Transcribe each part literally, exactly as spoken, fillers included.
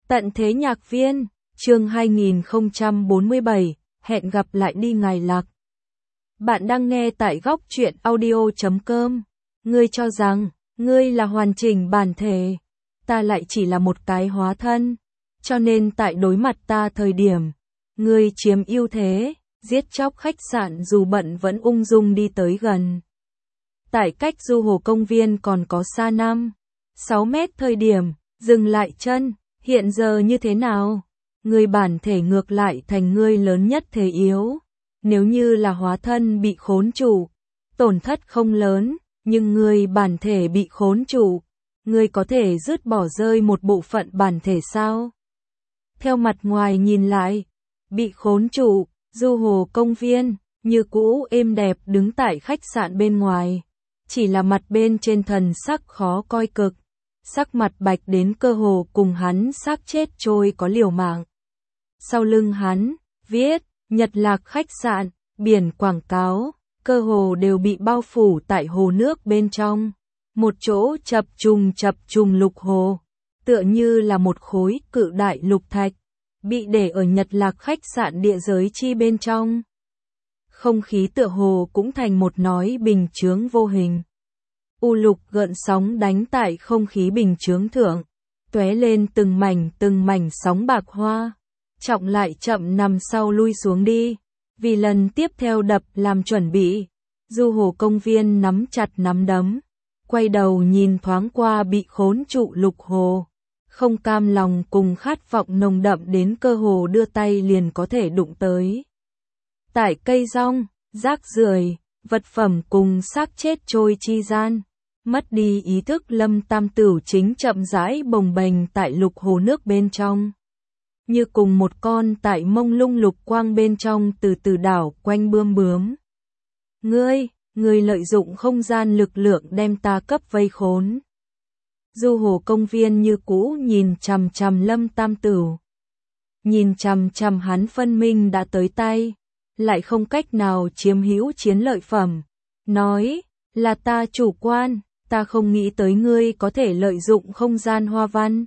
Tận thế nhạc viên, chương hai nghìn không trăm bốn mươi bảy, hẹn gặp lại đi ngài Lạc. Bạn đang nghe tại góc truyện audio chấm com. Ngươi cho rằng, ngươi là hoàn chỉnh bản thể, ta lại chỉ là một cái hóa thân. Cho nên tại đối mặt ta thời điểm, ngươi chiếm ưu thế, giết chóc khách sạn dù bận vẫn ung dung đi tới gần. Tại cách du hồ công viên còn có xa năm, sáu mét thời điểm, dừng lại chân. Hiện giờ như thế nào? Ngươi bản thể ngược lại thành ngươi lớn nhất thế yếu. Nếu như là hóa thân bị khốn trụ, tổn thất không lớn, nhưng ngươi bản thể bị khốn trụ, ngươi có thể dứt bỏ rơi một bộ phận bản thể sao? Theo mặt ngoài nhìn lại, bị khốn trụ, du hồ công viên, như cũ êm đẹp đứng tại khách sạn bên ngoài. Chỉ là mặt bên trên thần sắc khó coi cực. Sắc mặt bạch đến cơ hồ cùng hắn xác chết trôi có liều mạng. Sau lưng hắn, viết, Nhật Lạc khách sạn, biển quảng cáo, cơ hồ đều bị bao phủ tại hồ nước bên trong. Một chỗ chập trùng chập trùng lục hồ, tựa như là một khối cự đại lục thạch, bị để ở Nhật Lạc khách sạn địa giới chi bên trong. Không khí tựa hồ cũng thành một nói bình chướng vô hình. U lục gợn sóng đánh tại không khí bình chướng thượng, tóe lên từng mảnh từng mảnh sóng bạc hoa, trọng lại chậm nằm sau lui xuống đi, vì lần tiếp theo đập làm chuẩn bị. Du hồ công viên nắm chặt nắm đấm, quay đầu nhìn thoáng qua bị khốn trụ lục hồ, không cam lòng cùng khát vọng nồng đậm đến cơ hồ đưa tay liền có thể đụng tới. Tại cây rong, rác rưởi, vật phẩm cùng xác chết trôi chi gian. Mất đi ý thức Lâm Tam Tửu chính chậm rãi bồng bềnh tại lục hồ nước bên trong. Như cùng một con tại mông lung lục quang bên trong từ từ đảo quanh bươm bướm. Ngươi, ngươi lợi dụng không gian lực lượng đem ta cấp vây khốn. Du hồ công viên như cũ nhìn chằm chằm Lâm Tam Tửu. Nhìn chằm chằm hắn phân minh đã tới tay, lại không cách nào chiếm hữu chiến lợi phẩm. Nói, là ta chủ quan. Ta không nghĩ tới ngươi có thể lợi dụng không gian hoa văn.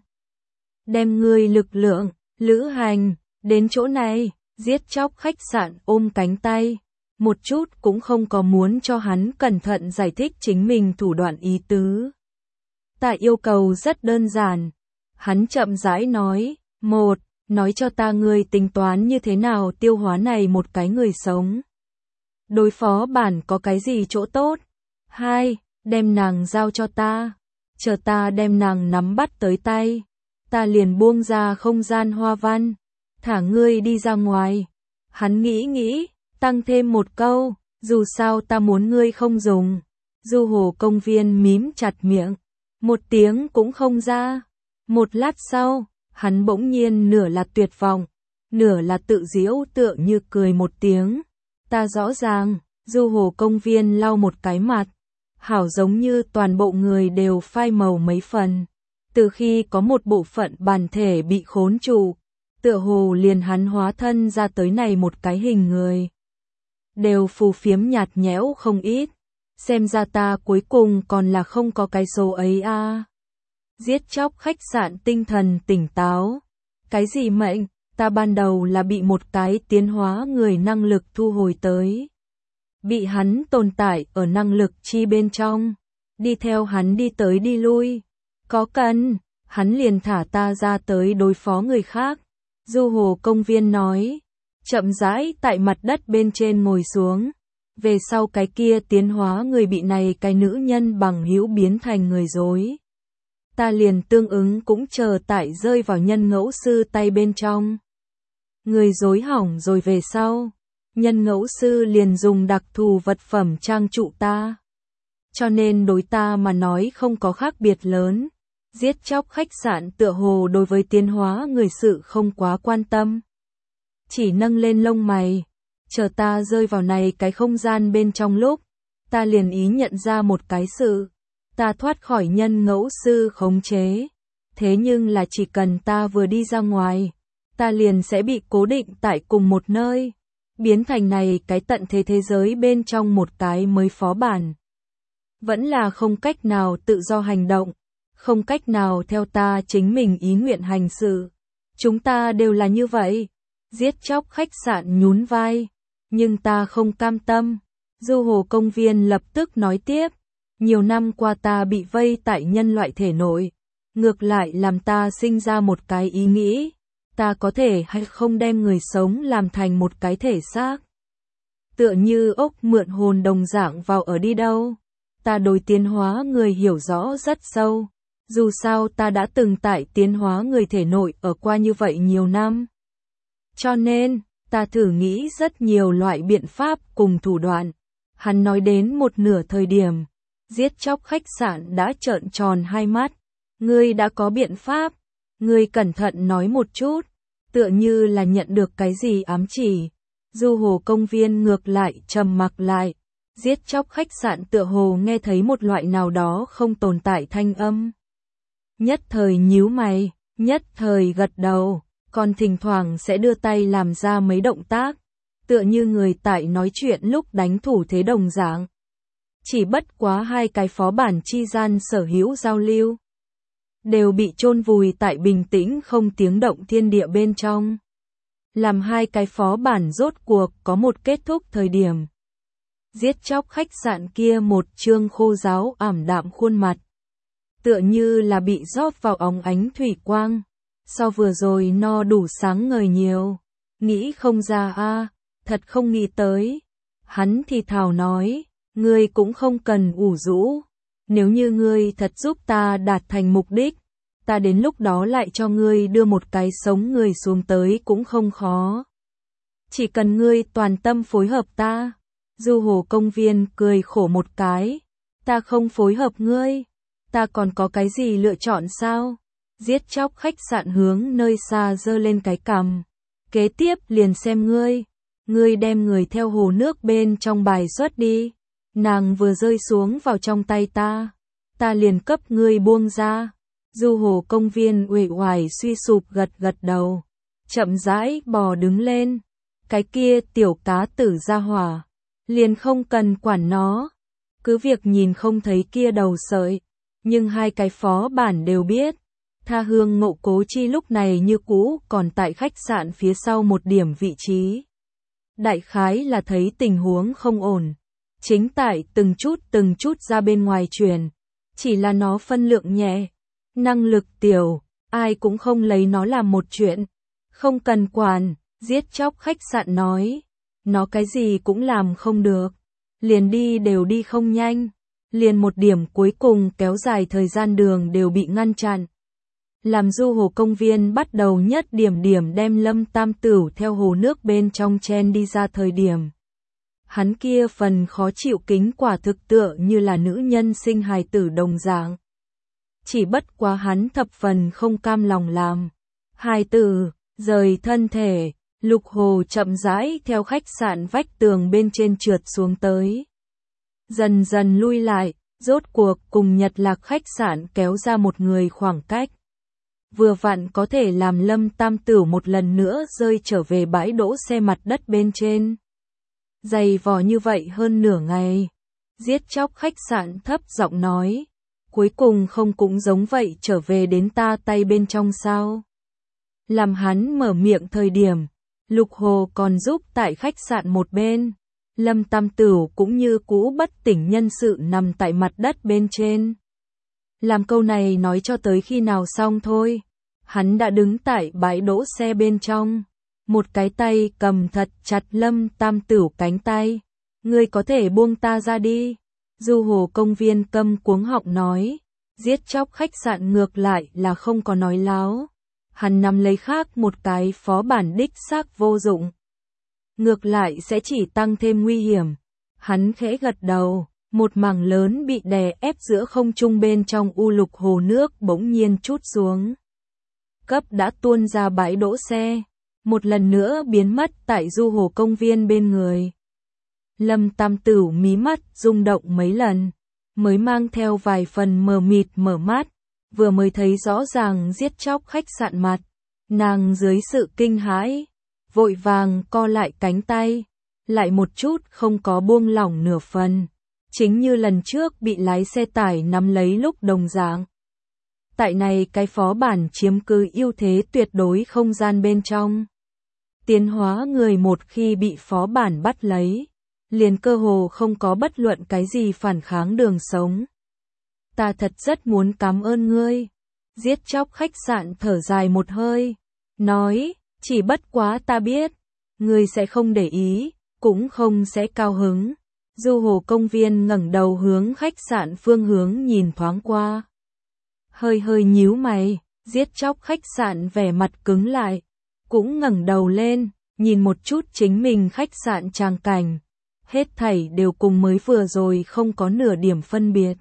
Đem ngươi lực lượng, lữ hành, đến chỗ này, giết chóc khách sạn ôm cánh tay. Một chút cũng không có muốn cho hắn cẩn thận giải thích chính mình thủ đoạn ý tứ. Ta yêu cầu rất đơn giản. Hắn chậm rãi nói, một, nói cho ta ngươi tính toán như thế nào tiêu hóa này một cái người sống. Đối phó bản có cái gì chỗ tốt. Hai, đem nàng giao cho ta, chờ ta đem nàng nắm bắt tới tay, ta liền buông ra không gian hoa văn, thả ngươi đi ra ngoài. Hắn nghĩ nghĩ, tăng thêm một câu, dù sao ta muốn ngươi không dùng. Du hồ công viên mím chặt miệng, một tiếng cũng không ra. Một lát sau, hắn bỗng nhiên nửa là tuyệt vọng, nửa là tự giễu tựa như cười một tiếng. Ta rõ ràng, du hồ công viên lau một cái mặt. Hảo giống như toàn bộ người đều phai màu mấy phần. Từ khi có một bộ phận bản thể bị khốn trụ, tựa hồ liền hắn hóa thân ra tới này một cái hình người. Đều phù phiếm nhạt nhẽo không ít. Xem ra ta cuối cùng còn là không có cái số ấy a. À. Giết chóc khách sạn tinh thần tỉnh táo. Cái gì mệnh, ta ban đầu là bị một cái tiến hóa người năng lực thu hồi tới. Bị hắn tồn tại ở năng lực chi bên trong, đi theo hắn đi tới đi lui. Có cần, hắn liền thả ta ra tới đối phó người khác. Du hồ công viên nói, chậm rãi tại mặt đất bên trên ngồi xuống. Về sau cái kia tiến hóa người bị này cái nữ nhân bằng hữu biến thành người dối. Ta liền tương ứng cũng chờ tại rơi vào nhân ngẫu sư tay bên trong. Người dối hỏng rồi về sau. Nhân ngẫu sư liền dùng đặc thù vật phẩm trang trụ ta. Cho nên đối ta mà nói không có khác biệt lớn. Giết chóc khách sạn tựa hồ đối với tiến hóa người sự không quá quan tâm. Chỉ nâng lên lông mày. Chờ ta rơi vào này cái không gian bên trong lúc, ta liền ý nhận ra một cái sự. Ta thoát khỏi nhân ngẫu sư khống chế. Thế nhưng là chỉ cần ta vừa đi ra ngoài, ta liền sẽ bị cố định tại cùng một nơi. Biến thành này cái tận thế thế giới bên trong một cái mới phó bản. Vẫn là không cách nào tự do hành động, không cách nào theo ta chính mình ý nguyện hành sự. Chúng ta đều là như vậy. Giết chóc khách sạn nhún vai. Nhưng ta không cam tâm. Du hồ công viên lập tức nói tiếp. Nhiều năm qua ta bị vây tại nhân loại thể nội. Ngược lại làm ta sinh ra một cái ý nghĩ. Ta có thể hay không đem người sống làm thành một cái thể xác. Tựa như ốc mượn hồn đồng dạng vào ở đi đâu. Ta đối tiến hóa người hiểu rõ rất sâu. Dù sao ta đã từng tại tiến hóa người thể nội ở qua như vậy nhiều năm. Cho nên, ta thử nghĩ rất nhiều loại biện pháp cùng thủ đoạn. Hắn nói đến một nửa thời điểm. Giết chóc khách sạn đã trợn tròn hai mắt. Ngươi đã có biện pháp. Ngươi cẩn thận nói một chút. Tựa như là nhận được cái gì ám chỉ. Du hồ công viên ngược lại trầm mặc lại. Giết chóc khách sạn tựa hồ nghe thấy một loại nào đó không tồn tại thanh âm. Nhất thời nhíu mày, nhất thời gật đầu, còn thỉnh thoảng sẽ đưa tay làm ra mấy động tác. Tựa như người tại nói chuyện lúc đánh thủ thế đồng dạng. Chỉ bất quá hai cái phó bản chi gian sở hữu giao lưu. Đều bị chôn vùi tại bình tĩnh không tiếng động thiên địa bên trong. Làm hai cái phó bản rốt cuộc có một kết thúc thời điểm. Giết chóc khách sạn kia một trương khô ráo ảm đạm khuôn mặt. Tựa như là bị rót vào óng ánh thủy quang. So vừa rồi no đủ sáng ngời nhiều. Nghĩ không ra a, thật không nghĩ tới. Hắn thì thào nói, ngươi cũng không cần ủ rũ. Nếu như ngươi thật giúp ta đạt thành mục đích, ta đến lúc đó lại cho ngươi đưa một cái sống người xuống tới cũng không khó. Chỉ cần ngươi toàn tâm phối hợp ta. Du hồ công viên cười khổ một cái. Ta không phối hợp ngươi. Ta còn có cái gì lựa chọn sao? Giết chóc khách sạn hướng nơi xa giơ lên cái cằm. Kế tiếp liền xem ngươi. Ngươi đem người theo hồ nước bên trong bài xuất đi. Nàng vừa rơi xuống vào trong tay ta. Ta liền cấp ngươi buông ra. Du hồ công viên uể oải suy sụp gật gật đầu. Chậm rãi bò đứng lên. Cái kia tiểu cá tử ra hỏa. Liền không cần quản nó. Cứ việc nhìn không thấy kia đầu sợi. Nhưng hai cái phó bản đều biết. Tha hương ngộ cố chi lúc này như cũ còn tại khách sạn phía sau một điểm vị trí. Đại khái là thấy tình huống không ổn. Chính tại từng chút từng chút ra bên ngoài truyền. Chỉ là nó phân lượng nhẹ. Năng lực tiểu. Ai cũng không lấy nó làm một chuyện. Không cần quản. Giết chóc khách sạn nói. Nó cái gì cũng làm không được. Liền đi đều đi không nhanh. Liền một điểm cuối cùng kéo dài thời gian đường đều bị ngăn chặn. Làm du hồ công viên bắt đầu nhất điểm điểm đem Lâm Tam Tửu theo hồ nước bên trong chen đi ra thời điểm. Hắn kia phần khó chịu kính quả thực tựa như là nữ nhân sinh hài tử đồng dạng. Chỉ bất quá hắn thập phần không cam lòng làm. Hài tử, rời thân thể, Lục Hồ chậm rãi theo khách sạn vách tường bên trên trượt xuống tới. Dần dần lui lại, rốt cuộc cùng Nhật Lạc khách sạn kéo ra một người khoảng cách. Vừa vặn có thể làm Lâm Tam Tửu một lần nữa rơi trở về bãi đỗ xe mặt đất bên trên. Dày vò như vậy hơn nửa ngày. Giết chóc khách sạn thấp giọng nói. Cuối cùng không cũng giống vậy trở về đến ta tay bên trong sao. Làm hắn mở miệng thời điểm. Lục Hồ còn giúp tại khách sạn một bên. Lâm Tam Tửu cũng như cũ bất tỉnh nhân sự nằm tại mặt đất bên trên. Làm câu này nói cho tới khi nào xong thôi. Hắn đã đứng tại bãi đỗ xe bên trong. Một cái tay cầm thật chặt Lâm Tam Tửu cánh tay. Ngươi có thể buông ta ra đi. Du hồ công viên câm cuống họng nói. Giết chóc khách sạn ngược lại là không có nói láo. Hắn nắm lấy khác một cái phó bản đích xác vô dụng. Ngược lại sẽ chỉ tăng thêm nguy hiểm. Hắn khẽ gật đầu. Một mảng lớn bị đè ép giữa không trung bên trong u lục hồ nước bỗng nhiên trút xuống. Cấp đã tuôn ra bãi đỗ xe. Một lần nữa biến mất tại du hồ công viên bên người. Lâm Tam Tửu mí mắt rung động mấy lần. Mới mang theo vài phần mờ mịt mở mắt. Vừa mới thấy rõ ràng giết chóc khách sạn mặt. Nàng dưới sự kinh hãi. Vội vàng co lại cánh tay. Lại một chút không có buông lỏng nửa phần. Chính như lần trước bị lái xe tải nắm lấy lúc đồng dạng. Tại này cái phó bản chiếm cứ ưu thế tuyệt đối không gian bên trong. Tiến hóa người một khi bị phó bản bắt lấy, liền cơ hồ không có bất luận cái gì phản kháng đường sống. Ta thật rất muốn cảm ơn ngươi. Giết chóc khách sạn thở dài một hơi, nói, chỉ bất quá ta biết, ngươi sẽ không để ý, cũng không sẽ cao hứng. Du hồ công viên ngẩng đầu hướng khách sạn phương hướng nhìn thoáng qua. Hơi hơi nhíu mày, giết chóc khách sạn vẻ mặt cứng lại, cũng ngẩng đầu lên, nhìn một chút chính mình khách sạn tràng cảnh. Hết thảy đều cùng mới vừa rồi không có nửa điểm phân biệt.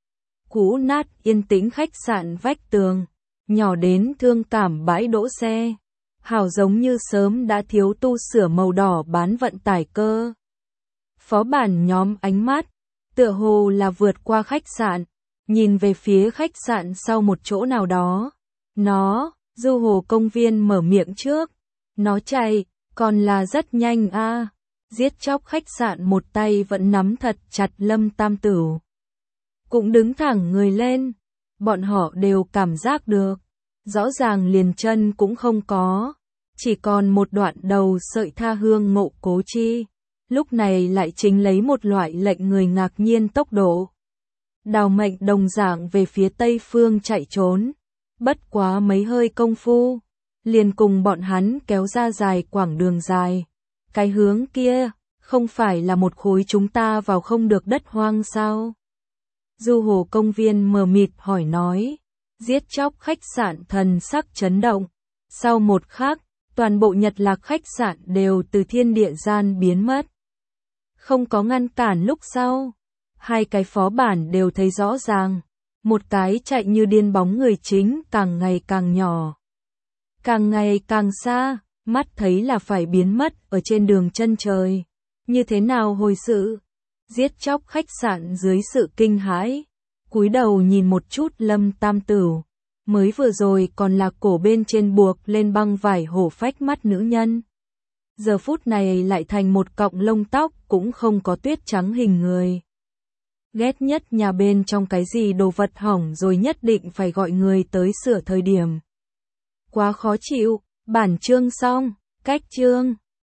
Cũ nát yên tĩnh khách sạn vách tường, nhỏ đến thương cảm bãi đỗ xe, hào giống như sớm đã thiếu tu sửa màu đỏ bán vận tải cơ. Phó bản nhóm ánh mắt, tựa hồ là vượt qua khách sạn, nhìn về phía khách sạn sau một chỗ nào đó. Nó, du hồ công viên mở miệng trước, nó chạy, còn là rất nhanh a. À. Giết chóc khách sạn một tay vẫn nắm thật chặt Lâm Tam Tửu. Cũng đứng thẳng người lên, bọn họ đều cảm giác được, rõ ràng liền chân cũng không có, chỉ còn một đoạn đầu sợi tha hương Ngộ Cố Chi, lúc này lại chính lấy một loại lệnh người ngạc nhiên tốc độ. Đào mệnh đồng dạng về phía tây phương chạy trốn, bất quá mấy hơi công phu, liền cùng bọn hắn kéo ra dài quảng đường dài. Cái hướng kia, không phải là một khối chúng ta vào không được đất hoang sao? Du hồ công viên mờ mịt hỏi nói, giết chóc khách sạn thần sắc chấn động. Sau một khắc, toàn bộ Nhật Lạc khách sạn đều từ thiên địa gian biến mất. Không có ngăn cản lúc sau, hai cái phó bản đều thấy rõ ràng, một cái chạy như điên bóng người chính càng ngày càng nhỏ, càng ngày càng xa, mắt thấy là phải biến mất ở trên đường chân trời. Như thế nào hồi sự? Giết chóc khách sạn dưới sự kinh hãi, cúi đầu nhìn một chút Lâm Tam Tửu, mới vừa rồi còn là cổ bên trên buộc lên băng vải hổ phách mắt nữ nhân. Giờ phút này lại thành một cọng lông tóc cũng không có tuyết trắng hình người. Ghét nhất nhà bên trong cái gì đồ vật hỏng rồi nhất định phải gọi người tới sửa thời điểm. Quá khó chịu, bản chương xong, cách chương.